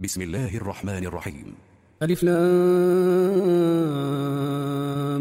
بسم الله الرحمن الرحيم. ألف لام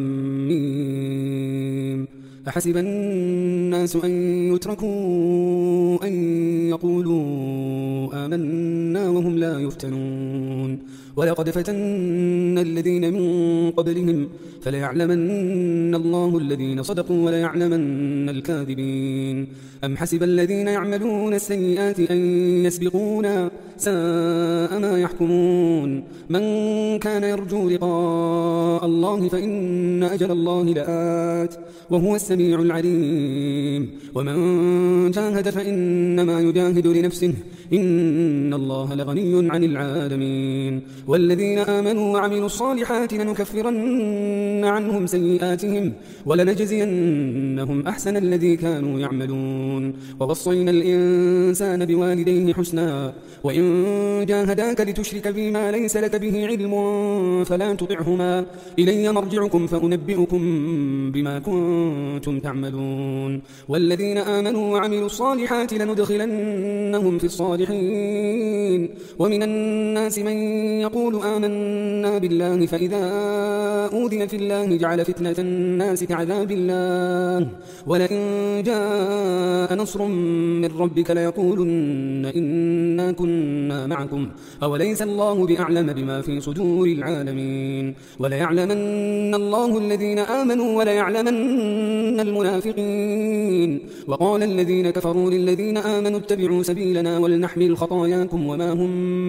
ميم. أحسب الناس أن يتركوا أن يقولوا آمنا وهم لا يفتنون ولقد فتنا الذين من قبلهم فليعلمن الله الذين صدقوا وليعلمن الكاذبين. أم حسب الذين يعملون السيئات أن يسبقونا ساء ما يحكمون. من كان يرجو لقاء الله فإن أجل الله لآت وهو السميع العليم. ومن جاهد فإنما يجاهد لنفسه إن الله لغني عن العالمين. والذين آمنوا وعملوا الصالحات لنكفرن عنهم سيئاتهم ولنجزينهم أحسن الذي كانوا يعملون. ووصينا الإنسان بوالديه حسنا وإن جاهداك لتشرك بما ليس لك به علم فلا تطعهما إلي مرجعكم فأنبئكم بما كنتم تعملون. والذين آمنوا وعملوا الصالحات لندخلنهم في الصالحين. ومن الناس من يقول آمنا بالله فإذا أوذي في الله جعل فتنة الناس كعذاب الله ولئن جاء نصر من ربك ليقولن إنا كنا معكم أوليس الله بأعلم بما في صدور العالمين. وليعلمن الله الذين آمنوا وليعلمن المنافقين. وقال الذين كفروا للذين آمنوا اتبعوا سبيلنا ولنحمل خطاياكم وما هم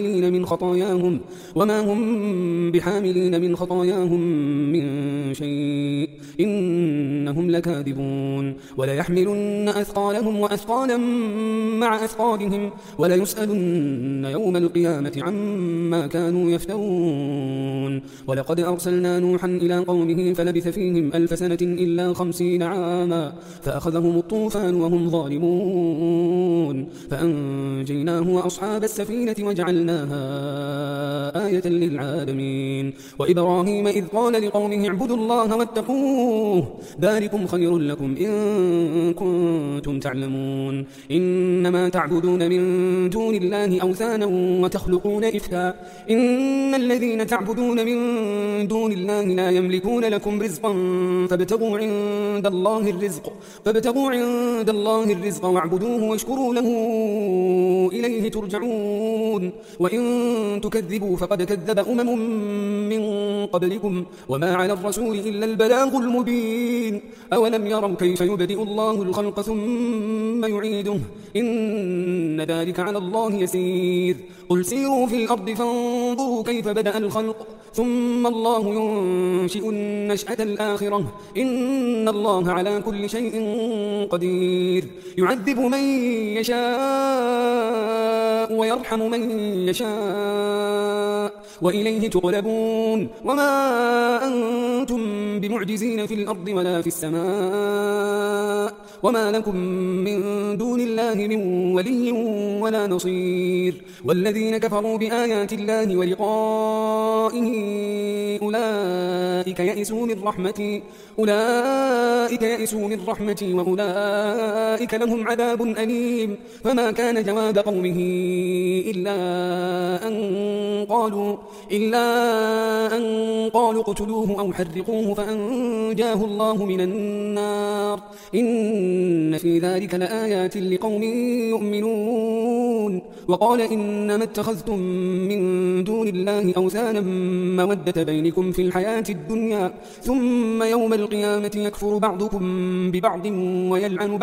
بحاملين من خطاياهم من شيء إنهم لكاذبون. وليحملن أثقالهم وأثقالا مع أثقالهم وليسألن يوم القيامة عما كانوا يفترون. ولقد أرسلنا نوحا إلى قومه فلبث فيهم 1000 سنة إلا 50 عاما فأخذهم الطوفان وهم ظالمون فأنجيناه وأصحاب السفينة وجعلناها آية للعالمين. وإبراهيم إذ قال لقومه اعبدوا الله واتقوه ذلكم خير لكم إن كنتم تعلمون. إنما تعبدون من دون الله أوثانا وتخلقون إفكا إن الذين تعبدون من دون الله لا يملكون لكم رزقا فابتغوا عند الله الرزق واعبدوه واشكروا له إليه ترجعون. وإن تكذبوا فقد كذب أمم من قبلكم وما على الرسول إلا البلاغ المبين. أولم يروا كيف يبدئ الله الخلق ثم يعيده إن ذلك على الله يسير. قل سيروا في الأرض فانظروا كيف بدأ الخلق ثم الله ينشئ النشأة الآخرة إن الله على كل شيء قدير. يعذب من يشاء ويرحم من يشاء وإليه تقلبون. وما أنتم بمعجزين في الأرض ولا في السماء وما لكم من دون الله من ولي ولا نصير. والذين كفروا بآيات الله ولقائه أولئك يئسوا من رحمتي وأولئك لهم عذاب أليم. فما كان جواب قومه إلا أن قالوا اقتلوه أو حرقوه فأنجاه الله من النار إن في ذلك لآيات لقوم يؤمنون. وقال إنما اتخذتم من دون الله أوثانا مودة بينكم في الحياة الدنيا ثم يوم القيامة يكفر بعضكم ببعض ويلعن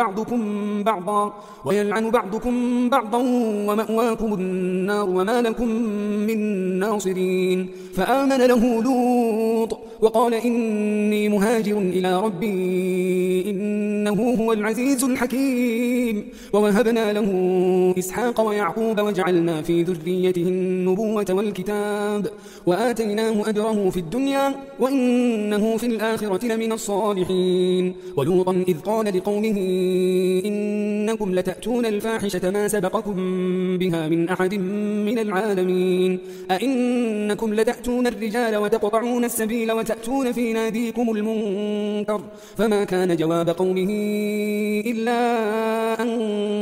بعضكم بعضا ومأواكم النار وما لكم من ناصرين. فآمن له لوط وقال إني مهاجر إلى ربي إنه هو العزيز الحكيم. ووهبنا له إسحاق ويعقوب وجعلنا في ذريته النبوة والكتاب وآتيناه أجره في الدنيا وإنه في الآخرة لمن الصالحين. ولوطا إذ قال لقومه إنكم لتأتون الفاحشة ما سبقكم بها من أحد من العالمين. أئنكم لتأتون الرجال وتقطعون السبيل تأتون في ناديكم المنكر فما كان جواب قومه إلا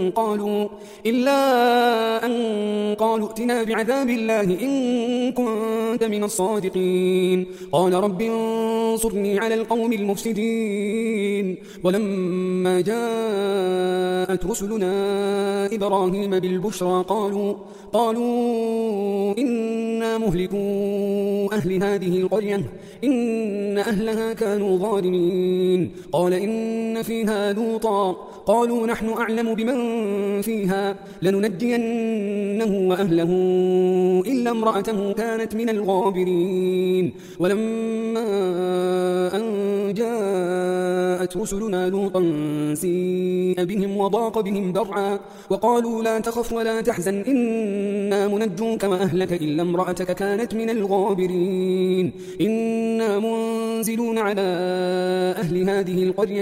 أن قالوا ائتنا بعذاب الله إن كنت من الصادقين قال رب انصرني على القوم المفسدين ولما جاءت رسلنا إبراهيم بالبشرى قالوا إنا مهلكو أهل هذه القرية إن أهلها كانوا ظالمين قال إن فيها لوطا قالوا نحن أعلم بمن فيها لننجينه وأهله إلا امرأته كانت من الغابرين ولما أن جاءت رسلنا لوطا سيء بهم وضاق بهم ذرعا وقالوا لا تخف ولا تحزن إنا منجوك وأهلك إلا امرأتك كانت من الغابرين إنا منزلون على أهل هذه القرية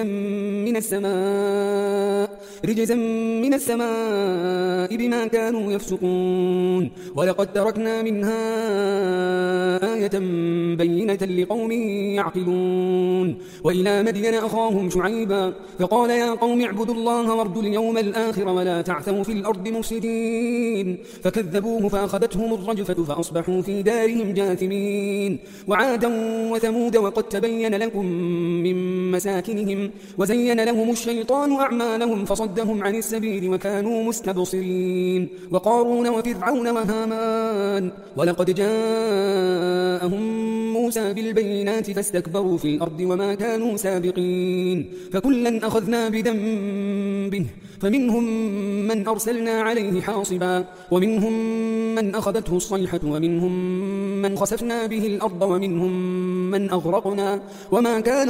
رجزا من السماء بما كانوا يفسقون ولقد تركنا منها آية بينة لقوم يعقلون وإلى مدين أخاهم شعيبا فقال يا قوم اعبدوا الله وارجوا اليوم الآخر ولا تعثوا في الأرض مفسدين فكذبوه فأخذتهم الرجفة فأصبحوا في دارهم جاثمين وعادا وثمود وقد تبين لكم من مساكنهم وزين لهم الشيطان أعمالهم فصدهم عن السبيل وكانوا مستبصرين وقارون وفرعون وهامان ولقد جاءهم موسى بالبينات فاستكبروا في الأرض وما كانوا سابقين فكلا أخذنا بذنبه فمنهم من أرسلنا عليه حاصبا ومنهم من أخذته الصيحة ومنهم من خسفنا به الأرض ومنهم من أغرقنا وما كان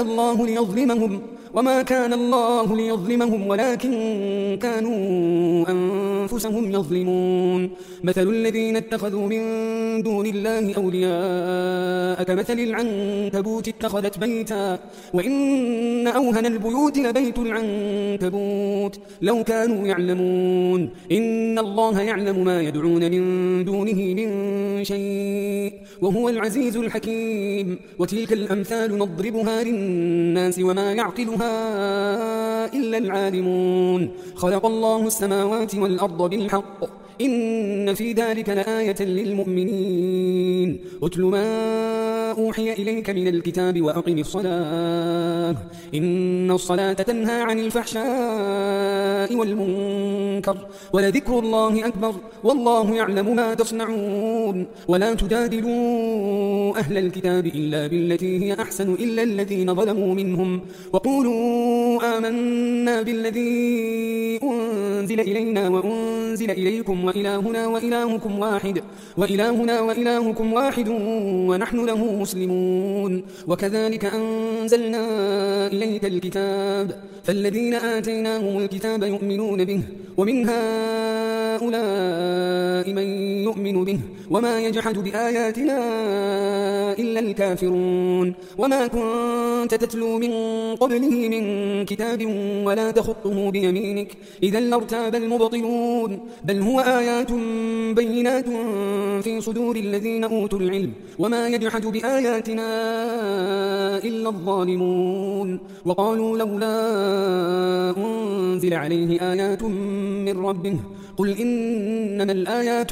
الله ليظلمهم ولكن كانوا أنفسهم يظلمون مثل الذين اتخذوا من دون الله أولياء كمثل العنكبوت اتخذت بيتا وإن أوهن البيوت لبيت العنكبوت لو كانوا يعلمون إن الله يعلم ما يدعون من دونه من شيء وهو العزيز الحكيم وتلك الأمثال نضربها للناس وما يعقلها إلا العالمون خلق الله السماوات والأرض بالحق إن في ذلك لآية للمؤمنين أتل ما أوحي إليك من الكتاب وأقم الصلاة إن الصلاة تنهى عن الفحشاء والمنكر ولذكر الله أكبر والله يعلم ما تصنعون ولا تجادلوا أهل الكتاب إلا بالتي هي أحسن إلا الذين ظلموا منهم وقولوا آمنا بالذي أنزل إلينا وأنزل إليكم وإلهنا وإلهكم واحد ونحن له مسلمون وكذلك أنزلنا إليك الكتاب فالذين آتيناهم الكتاب يؤمنون به ومن هؤلاء من يؤمن به وما يجحد بآياتنا إلا الكافرون وما كنت تتلو من قبله من كتاب ولا تخطه بيمينك إذا لارتاب المبطلون بل هو آيات بينات في صدور الذين أوتوا العلم وما يجحد بآياتنا إلا الظالمون وقالوا لولا أنزل عليه آيات من ربه قل إنما الآيات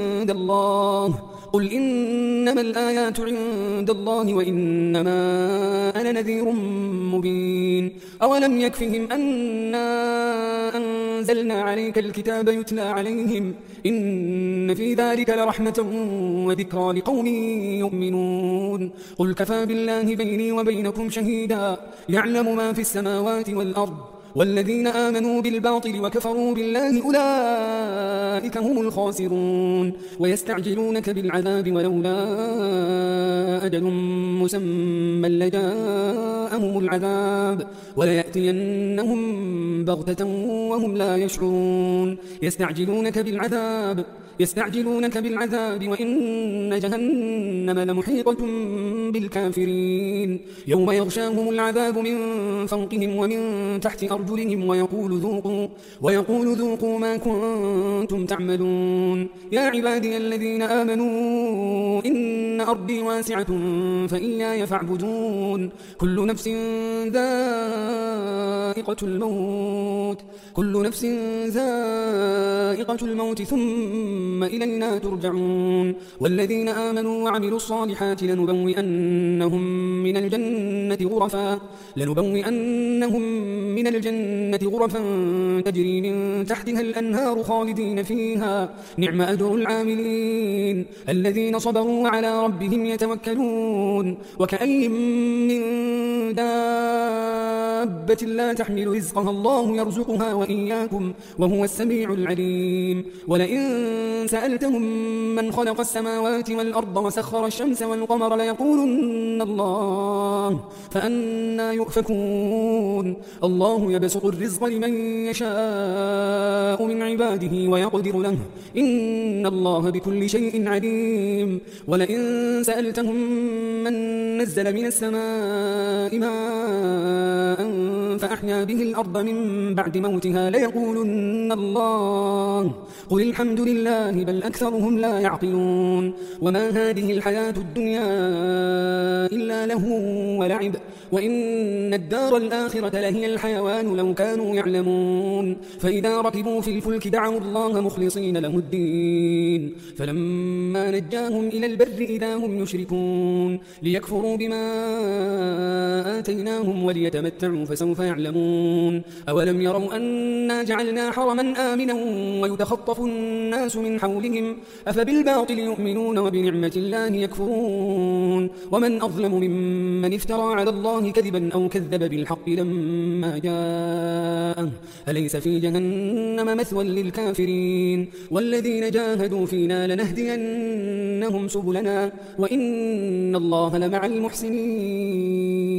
عند الله وإنما أنا نذير مبين أولم يكفهم أنا أنزلنا عليك الكتاب يتلى عليهم إن في ذلك لرحمة وذكرى لقوم يؤمنون قل كفى بالله بيني وبينكم شهيدا يعلم ما في السماوات والأرض والذين آمنوا بالباطل وكفروا بالله أولئك هم الخاسرون ويستعجلونك بالعذاب ولولا أجل مسمى لجاءهم العذاب وليأتينهم بغتة وهم لا يشعرون يستعجلونك بالعذاب وإن جهنم لمحيطة بالكافرين يوم يغشاهم العذاب من فوقهم ومن تحت أرجلهم ويقول ذوقوا ما كنتم تعملون يا عبادي الذين آمنوا إن أرضي واسعة فإياي فاعبدون كل نفس ذائقة الموت ثم إلينا ترجعون والذين آمنوا وعملوا الصالحات لنبوئنهم من الجنة غرفا تجري من تحتها الأنهار خالدين فيها نعم أجر العاملين الذين صبروا وعلى ربهم يتوكلون وكأي من دابة لا تحمل رزقها الله يرزقها وإياكم وهو السميع العليم ولئن سألتهم من خلق السماوات والأرض وسخر الشمس والقمر ليقولن الله فأنى يؤفكون الله يبسط الرزق لمن يشاء من عباده ويقدر له إن الله بكل شيء عليم ولئن سألتهم من نزل من السماء ماء فأحيا به الأرض من بعد موتها ليقولن الله قل الحمد لله بل أكثرهم لا يعقلون وما هذه الحياة الدنيا إلا لهو ولعب وإن الدار الآخرة لهي الحيوان لو كانوا يعلمون فإذا ركبوا في الفلك دعوا الله مخلصين له الدين فلما نجاهم إلى البر إذا هم يشركون ليكفروا بما آتيناهم وليتمتعوا فسوف يعلمون أولم يروا أنا جعلنا حرما آمنا ويتخطف الناس من حولهم أفبالباطل يؤمنون وبنعمة الله يكفرون ومن أظلم ممن افترى على الله كذبا أو كذب بالحق لما جاءه أليس في جهنم مثوى للكافرين والذين جاهدوا فينا لنهدينهم سبلنا وإن الله لمع المحسنين